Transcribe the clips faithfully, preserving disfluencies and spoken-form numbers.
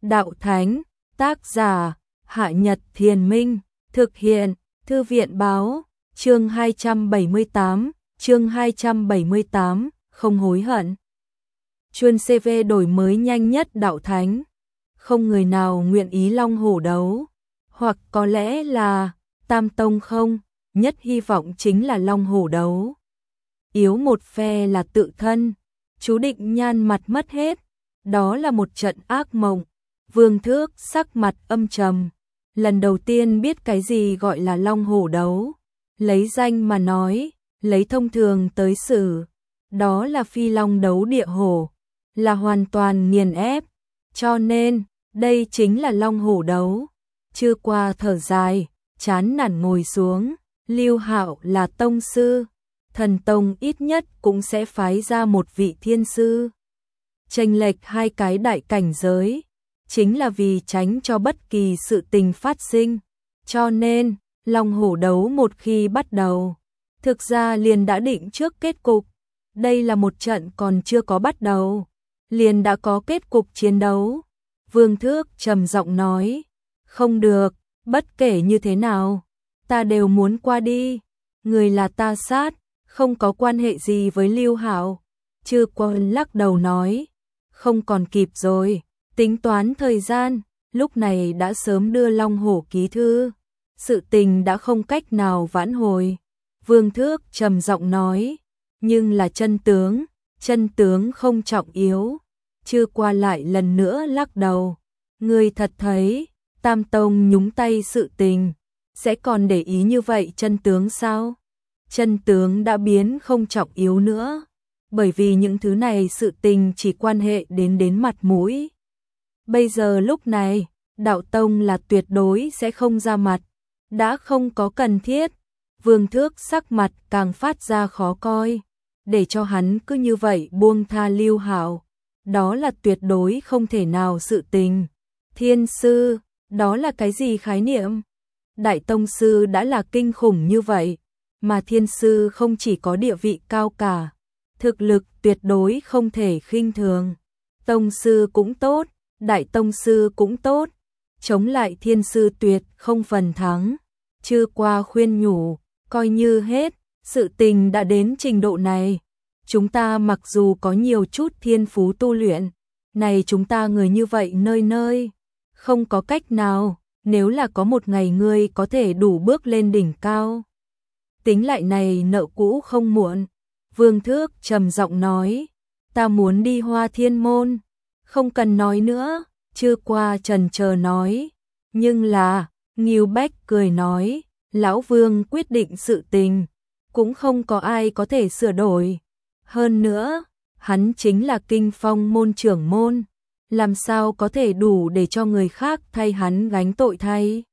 Đạo Thánh, tác giả, Hạ Nhật Thiền Minh, thực hiện, Thư viện Báo, chương hai trăm bảy mươi tám, chương hai trăm bảy mươi tám, không hối hận. Chuân xê vê đổi mới nhanh nhất Đạo Thánh. Không người nào nguyện ý long hổ đấu, hoặc có lẽ là Tam Tông không, nhất hy vọng chính là long hổ đấu. Yếu một phe là tự thân, chú Định Nhan mặt mất hết, đó là một trận ác mộng. Vương Thước sắc mặt âm trầm, lần đầu tiên biết cái gì gọi là long hổ đấu, lấy danh mà nói, lấy thông thường tới xử, đó là phi long đấu địa hổ, là hoàn toàn nghiền ép, cho nên, đây chính là long hổ đấu. Chưa qua thở dài, chán nản ngồi xuống, Lưu Hạo là tông sư, thần tông ít nhất cũng sẽ phái ra một vị thiên sư. Chênh lệch hai cái đại cảnh giới, chính là vì tránh cho bất kỳ sự tình phát sinh, cho nên, long hổ đấu một khi bắt đầu, thực ra liền đã định trước kết cục, đây là một trận còn chưa có bắt đầu, liền đã có kết cục chiến đấu. Vương Thước trầm giọng nói, không được, bất kể như thế nào, ta đều muốn qua đi, người là ta sát, không có quan hệ gì với Lưu Hạo. Chư Quân lắc đầu nói, không còn kịp rồi, tính toán thời gian, lúc này đã sớm đưa Long Hổ ký thư, sự tình đã không cách nào vãn hồi. Vương Thước trầm giọng nói, nhưng là chân tướng, chân tướng không trọng yếu. Chưa qua lại lần nữa lắc đầu, người thật thấy, Tam Tông nhúng tay sự tình, sẽ còn để ý như vậy chân tướng sao? Chân tướng đã biến không trọng yếu nữa, bởi vì những thứ này sự tình chỉ quan hệ đến đến mặt mũi. Bây giờ lúc này, Đạo Tông là tuyệt đối sẽ không ra mặt, đã không có cần thiết. Vương Thước sắc mặt càng phát ra khó coi, để cho hắn cứ như vậy buông tha Lưu Hạo, đó là tuyệt đối không thể nào sự tình. Thiên sư, đó là cái gì khái niệm? Đại tông sư đã là kinh khủng như vậy, mà thiên sư không chỉ có địa vị cao cả, thực lực tuyệt đối không thể khinh thường. Tông sư cũng tốt, đại tông sư cũng tốt, chống lại thiên sư tuyệt không phần thắng. Chưa qua khuyên nhủ, coi như hết, sự tình đã đến trình độ này. Chúng ta mặc dù có nhiều chút thiên phú tu luyện, này chúng ta người như vậy nơi nơi, không có cách nào, nếu là có một ngày ngươi có thể đủ bước lên đỉnh cao. Tính lại này nợ cũ không muộn. Vương Thước trầm giọng nói, ta muốn đi Hoa Thiên Môn. Không cần nói nữa, chưa qua trần chờ nói, nhưng là, Ngưu Bách cười nói, lão Vương quyết định sự tình, cũng không có ai có thể sửa đổi. Hơn nữa, hắn chính là Kinh Phong môn trưởng môn, làm sao có thể đủ để cho người khác thay hắn gánh tội thay.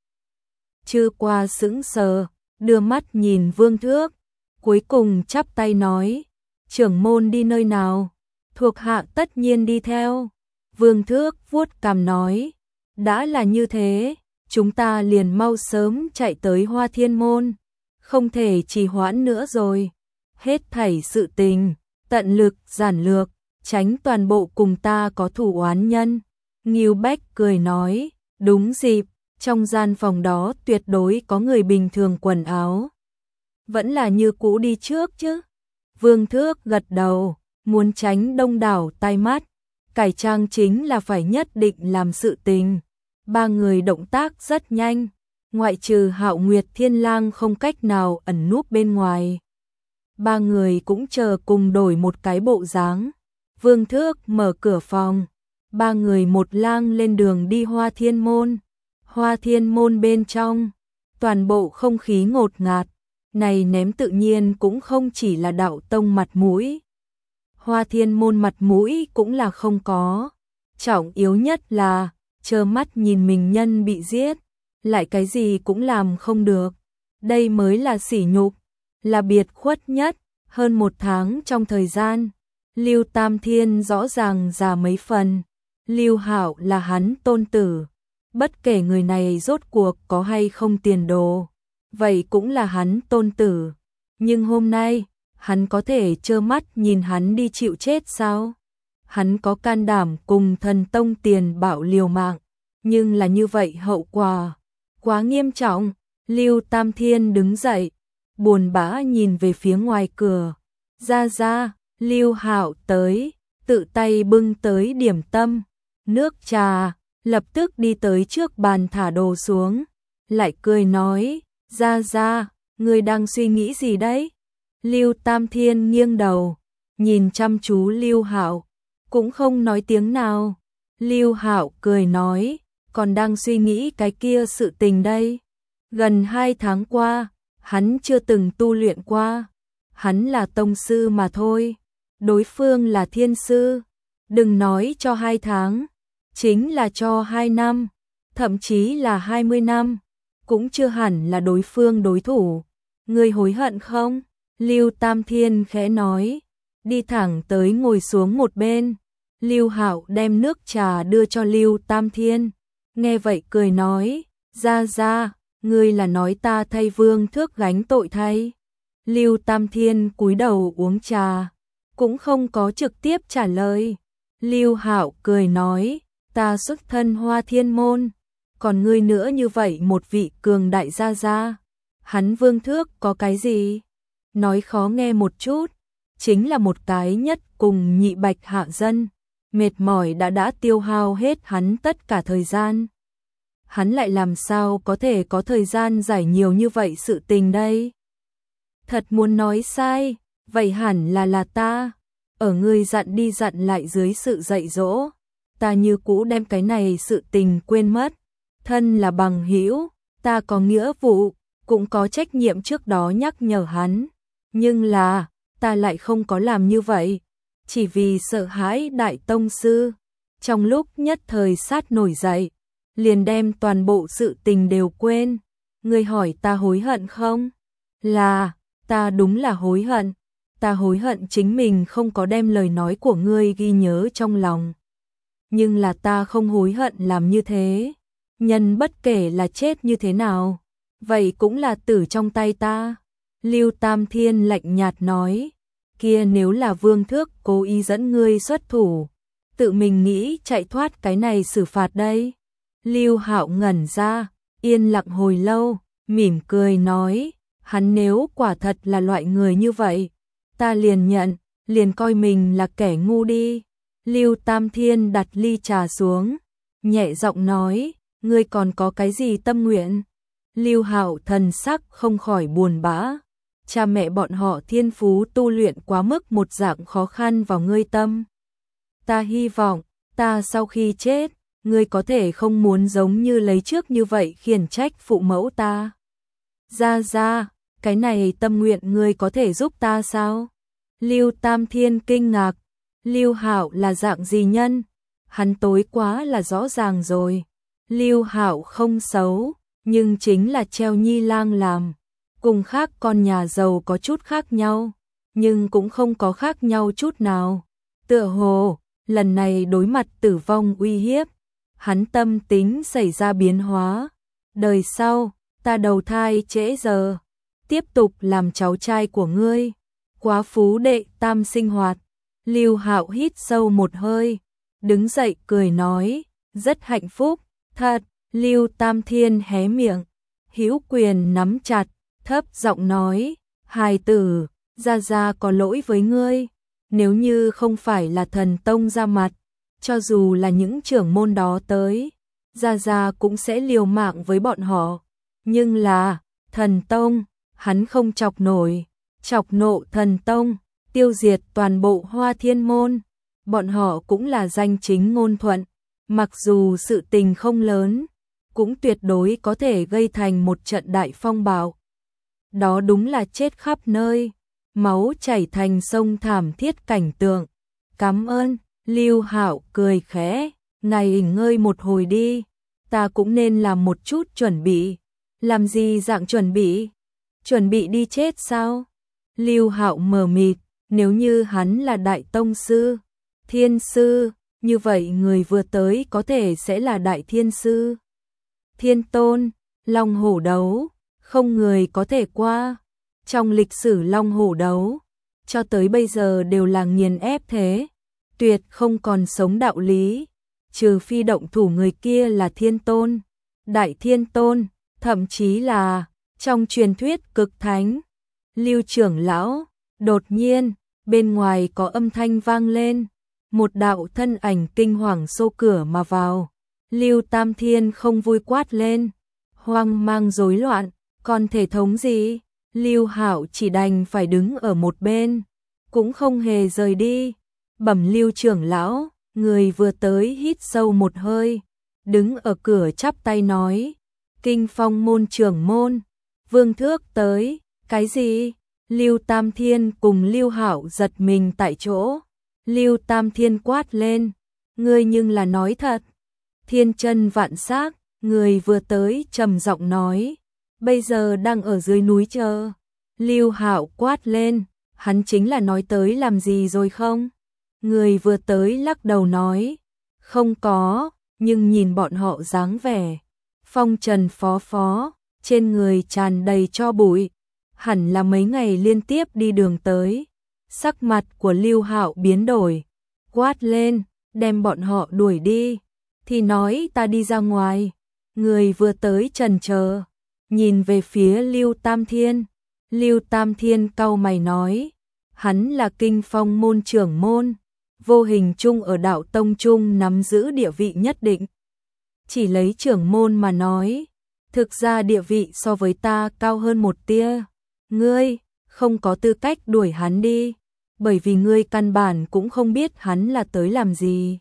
Chưa qua sững sờ, đưa mắt nhìn Vương Thước, cuối cùng chắp tay nói, trưởng môn đi nơi nào, thuộc hạ tất nhiên đi theo. Vương Thước vuốt cằm nói, đã là như thế, chúng ta liền mau sớm chạy tới Hoa Thiên Môn, không thể trì hoãn nữa rồi. Hết thảy sự tình, tận lực giản lược, tránh toàn bộ cùng ta có thủ oán nhân. Ngưu Bách cười nói, đúng dịp, trong gian phòng đó tuyệt đối có người bình thường quần áo. Vẫn là như cũ đi trước chứ. Vương Thước gật đầu, muốn tránh đông đảo tai mắt, cải trang chính là phải nhất định làm sự tình. Ba người động tác rất nhanh, ngoại trừ Hạo Nguyệt Thiên Lang không cách nào ẩn núp bên ngoài. Ba người cũng chờ cùng đổi một cái bộ dáng. Vương Thước mở cửa phòng, ba người một lang lên đường đi Hoa Thiên Môn. Hoa Thiên Môn bên trong, toàn bộ không khí ngột ngạt, này ném tự nhiên cũng không chỉ là Đạo Tông mặt mũi. Hoa Thiên Môn mặt mũi cũng là không có, trọng yếu nhất là trơ mắt nhìn mình nhân bị giết, lại cái gì cũng làm không được. Đây mới là sỉ nhục, là biệt khuất nhất. Hơn một tháng trong thời gian, Lưu Tam Thiên rõ ràng già mấy phần. Lưu Hạo là hắn tôn tử, bất kể người này rốt cuộc có hay không tiền đồ, vậy cũng là hắn tôn tử. Nhưng hôm nay, hắn có thể trơ mắt nhìn hắn đi chịu chết sao? hắn có can đảm cùng thần tông tiền bảo liều mạng, nhưng là như vậy hậu quả quá nghiêm trọng. Lưu Tam Thiên đứng dậy, buồn bã nhìn về phía ngoài cửa. Ra ra, Lưu Hạo tới, tự tay bưng tới điểm tâm, nước trà, lập tức đi tới trước bàn thả đồ xuống, lại cười nói, ra ra, ngươi đang suy nghĩ gì đấy? Lưu Tam Thiên nghiêng đầu, nhìn chăm chú Lưu Hạo, cũng không nói tiếng nào. Lưu Hạo cười nói, còn đang suy nghĩ cái kia sự tình đây. Gần hai tháng qua, hắn chưa từng tu luyện qua. Hắn là tông sư mà thôi, đối phương là thiên sư. Đừng nói cho hai tháng, chính là cho hai năm, thậm chí là hai mươi năm, cũng chưa hẳn là đối phương đối thủ. Ngươi hối hận không? Lưu Tam Thiên khẽ nói, đi thẳng tới ngồi xuống một bên. Lưu Hạo đem nước trà đưa cho Lưu Tam Thiên, nghe vậy cười nói, ra ra, ngươi là nói ta thay Vương Thước gánh tội thay. Lưu Tam Thiên cúi đầu uống trà, cũng không có trực tiếp trả lời. Lưu Hạo cười nói, ta xuất thân Hoa Thiên môn, còn ngươi nữa như vậy một vị cường đại gia gia, hắn Vương Thước có cái gì? Nói khó nghe một chút, chính là một cái nhất cùng nhị bạch hạ dân, mệt mỏi đã đã tiêu hao hết hắn tất cả thời gian. Hắn lại làm sao có thể có thời gian giải nhiều như vậy sự tình đây? Thật muốn nói sai, vậy hẳn là là ta, ở ngươi dặn đi dặn lại dưới sự dạy dỗ, ta như cũ đem cái này sự tình quên mất. Thân là bằng hữu, ta có nghĩa vụ, cũng có trách nhiệm trước đó nhắc nhở hắn, nhưng là, ta lại không có làm như vậy, chỉ vì sợ hãi đại tông sư, trong lúc nhất thời sát nổi dậy, liền đem toàn bộ sự tình đều quên. Ngươi hỏi ta hối hận không? Là, ta đúng là hối hận, ta hối hận chính mình không có đem lời nói của ngươi ghi nhớ trong lòng. Nhưng là ta không hối hận làm như thế, nhân bất kể là chết như thế nào, vậy cũng là tử trong tay ta. Lưu Tam Thiên lạnh nhạt nói, kia nếu là Vương Thước cố ý dẫn ngươi xuất thủ, tự mình nghĩ chạy thoát cái này xử phạt đây. Lưu Hạo ngẩn ra, yên lặng hồi lâu, mỉm cười nói, hắn nếu quả thật là loại người như vậy, ta liền nhận, liền coi mình là kẻ ngu đi. Lưu Tam Thiên đặt ly trà xuống, nhẹ giọng nói, ngươi còn có cái gì tâm nguyện? Lưu Hạo thần sắc không khỏi buồn bã, cha mẹ bọn họ thiên phú tu luyện quá mức một dạng khó khăn vào ngươi tâm. Ta hy vọng, ta sau khi chết, ngươi có thể không muốn giống như lấy trước như vậy khiển trách phụ mẫu ta. Ra ra, cái này tâm nguyện ngươi có thể giúp ta sao? Lưu Tam Thiên kinh ngạc, Lưu Hạo là dạng gì nhân? Hắn tối quá là rõ ràng rồi. Lưu Hạo không xấu, nhưng chính là treo nhi lang làm, cùng khác con nhà giàu có chút khác nhau, nhưng cũng không có khác nhau chút nào. Tựa hồ, lần này đối mặt tử vong uy hiếp, hắn tâm tính xảy ra biến hóa. Đời sau, ta đầu thai trễ giờ, tiếp tục làm cháu trai của ngươi, quá phú đệ tam sinh hoạt. Lưu Hạo hít sâu một hơi, đứng dậy cười nói, rất hạnh phúc, thật. Lưu Tam Thiên hé miệng, hữu quyền nắm chặt, thấp giọng nói, hài tử, gia gia có lỗi với ngươi, nếu như không phải là thần tông ra mặt, cho dù là những trưởng môn đó tới, gia gia cũng sẽ liều mạng với bọn họ, nhưng là, thần tông, hắn không chọc nổi, chọc nộ thần tông, tiêu diệt toàn bộ Hoa Thiên môn, bọn họ cũng là danh chính ngôn thuận, mặc dù sự tình không lớn, cũng tuyệt đối có thể gây thành một trận đại phong bạo. Đó đúng là chết khắp nơi, máu chảy thành sông thảm thiết cảnh tượng. Cảm ơn, Lưu Hạo cười khẽ, này nghỉ ngơi một hồi đi, ta cũng nên làm một chút chuẩn bị. Làm gì dạng chuẩn bị? Chuẩn bị đi chết sao? Lưu Hạo mờ mịt, nếu như hắn là đại tông sư, thiên sư, như vậy người vừa tới có thể sẽ là đại thiên sư. Thiên tôn, long hổ đấu, không người có thể qua. Trong lịch sử long hổ đấu, cho tới bây giờ đều là nghiền ép thế. tuyệt không còn sống đạo lý, trừ phi động thủ người kia là thiên tôn, đại thiên tôn, thậm chí là trong truyền thuyết cực thánh. Lưu trưởng lão, đột nhiên, bên ngoài có âm thanh vang lên, một đạo thân ảnh kinh hoàng xô cửa mà vào. Lưu Tam Thiên không vui quát lên, hoang mang rối loạn, còn thể thống gì? Lưu Hạo chỉ đành phải đứng ở một bên, cũng không hề rời đi. Bẩm Lưu trưởng lão, người vừa tới hít sâu một hơi, đứng ở cửa chắp tay nói, Kinh Phong môn trưởng môn, Vương Thước tới. Cái gì? Lưu Tam Thiên cùng Lưu Hạo giật mình tại chỗ. Lưu Tam Thiên quát lên, ngươi nhưng là nói thật. Thiên chân vạn xác, người vừa tới trầm giọng nói, bây giờ đang ở dưới núi chờ. Lưu Hạo quát lên, hắn chính là nói tới làm gì rồi không? Người vừa tới lắc đầu nói, không có, nhưng nhìn bọn họ dáng vẻ phong trần phó phó, trên người tràn đầy tro bụi, hẳn là mấy ngày liên tiếp đi đường tới. Sắc mặt của Lưu Hạo biến đổi, quát lên, đem bọn họ đuổi đi, thì nói ta đi ra ngoài. Người vừa tới chần chờ, nhìn về phía Lưu Tam Thiên. Lưu Tam Thiên cau mày nói, hắn là Kinh Phong môn trưởng môn, vô hình chung ở đạo tông chung nắm giữ địa vị nhất định. Chỉ lấy trưởng môn mà nói, thực ra địa vị so với ta cao hơn một tia. Ngươi không có tư cách đuổi hắn đi, bởi vì ngươi căn bản cũng không biết hắn là tới làm gì.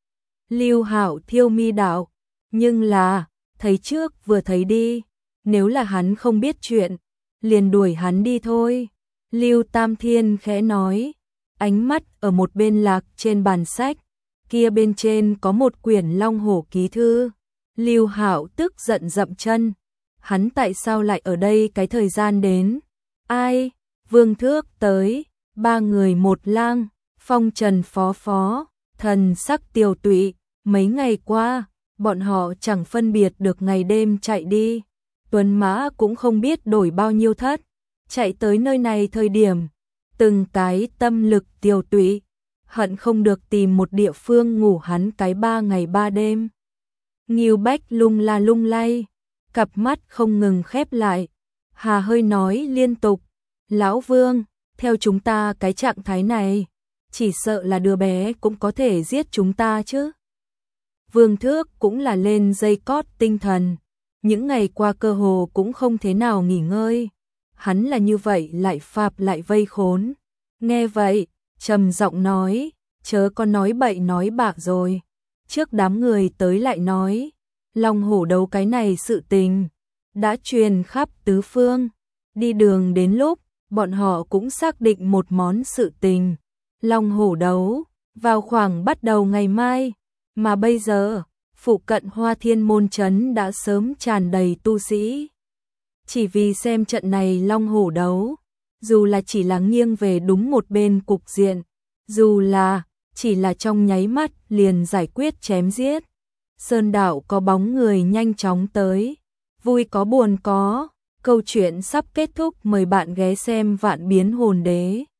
Lưu Hạo thiêu mi đạo, nhưng là, thấy trước vừa thấy đi, nếu là hắn không biết chuyện, liền đuổi hắn đi thôi. Lưu Tam Thiên khẽ nói, ánh mắt ở một bên lạc trên bàn sách, kia bên trên có một quyển Long Hổ ký thư. Lưu Hạo tức giận dậm chân, hắn tại sao lại ở đây cái thời gian đến? Ai? Vương Thước tới, ba người một lang, phong trần phó phó, thần sắc tiều tụy, mấy ngày qua, bọn họ chẳng phân biệt được ngày đêm chạy đi, tuấn mã cũng không biết đổi bao nhiêu thất, chạy tới nơi này thời điểm, từng cái tâm lực tiều tụy, hận không được tìm một địa phương ngủ hắn cái ba ngày ba đêm. Ngưu Bách lung la lung lay, cặp mắt không ngừng khép lại, hà hơi nói liên tục, Lão Vương, theo chúng ta cái trạng thái này, chỉ sợ là đứa bé cũng có thể giết chúng ta chứ. Vương Thước cũng là lên dây cót tinh thần, những ngày qua cơ hồ cũng không thế nào nghỉ ngơi, hắn là như vậy lại phạp lại vây khốn. Nghe vậy, trầm giọng nói, chớ có nói bậy nói bạ rồi. Trước đám người tới lại nói, Long Hổ đấu cái này sự tình đã truyền khắp tứ phương. Đi đường đến lúc, bọn họ cũng xác định một món sự tình. Long Hổ đấu, vào khoảng bắt đầu ngày mai, mà bây giờ, phụ cận Hoa Thiên môn trấn đã sớm tràn đầy tu sĩ. Chỉ vì xem trận này Long Hổ đấu, dù là chỉ là nghiêng về đúng một bên cục diện, dù là chỉ là trong nháy mắt liền giải quyết chém giết. Sơn đạo có bóng người nhanh chóng tới, vui có buồn có, câu chuyện sắp kết thúc, mời bạn ghé xem Vạn Biến Hồn Đế.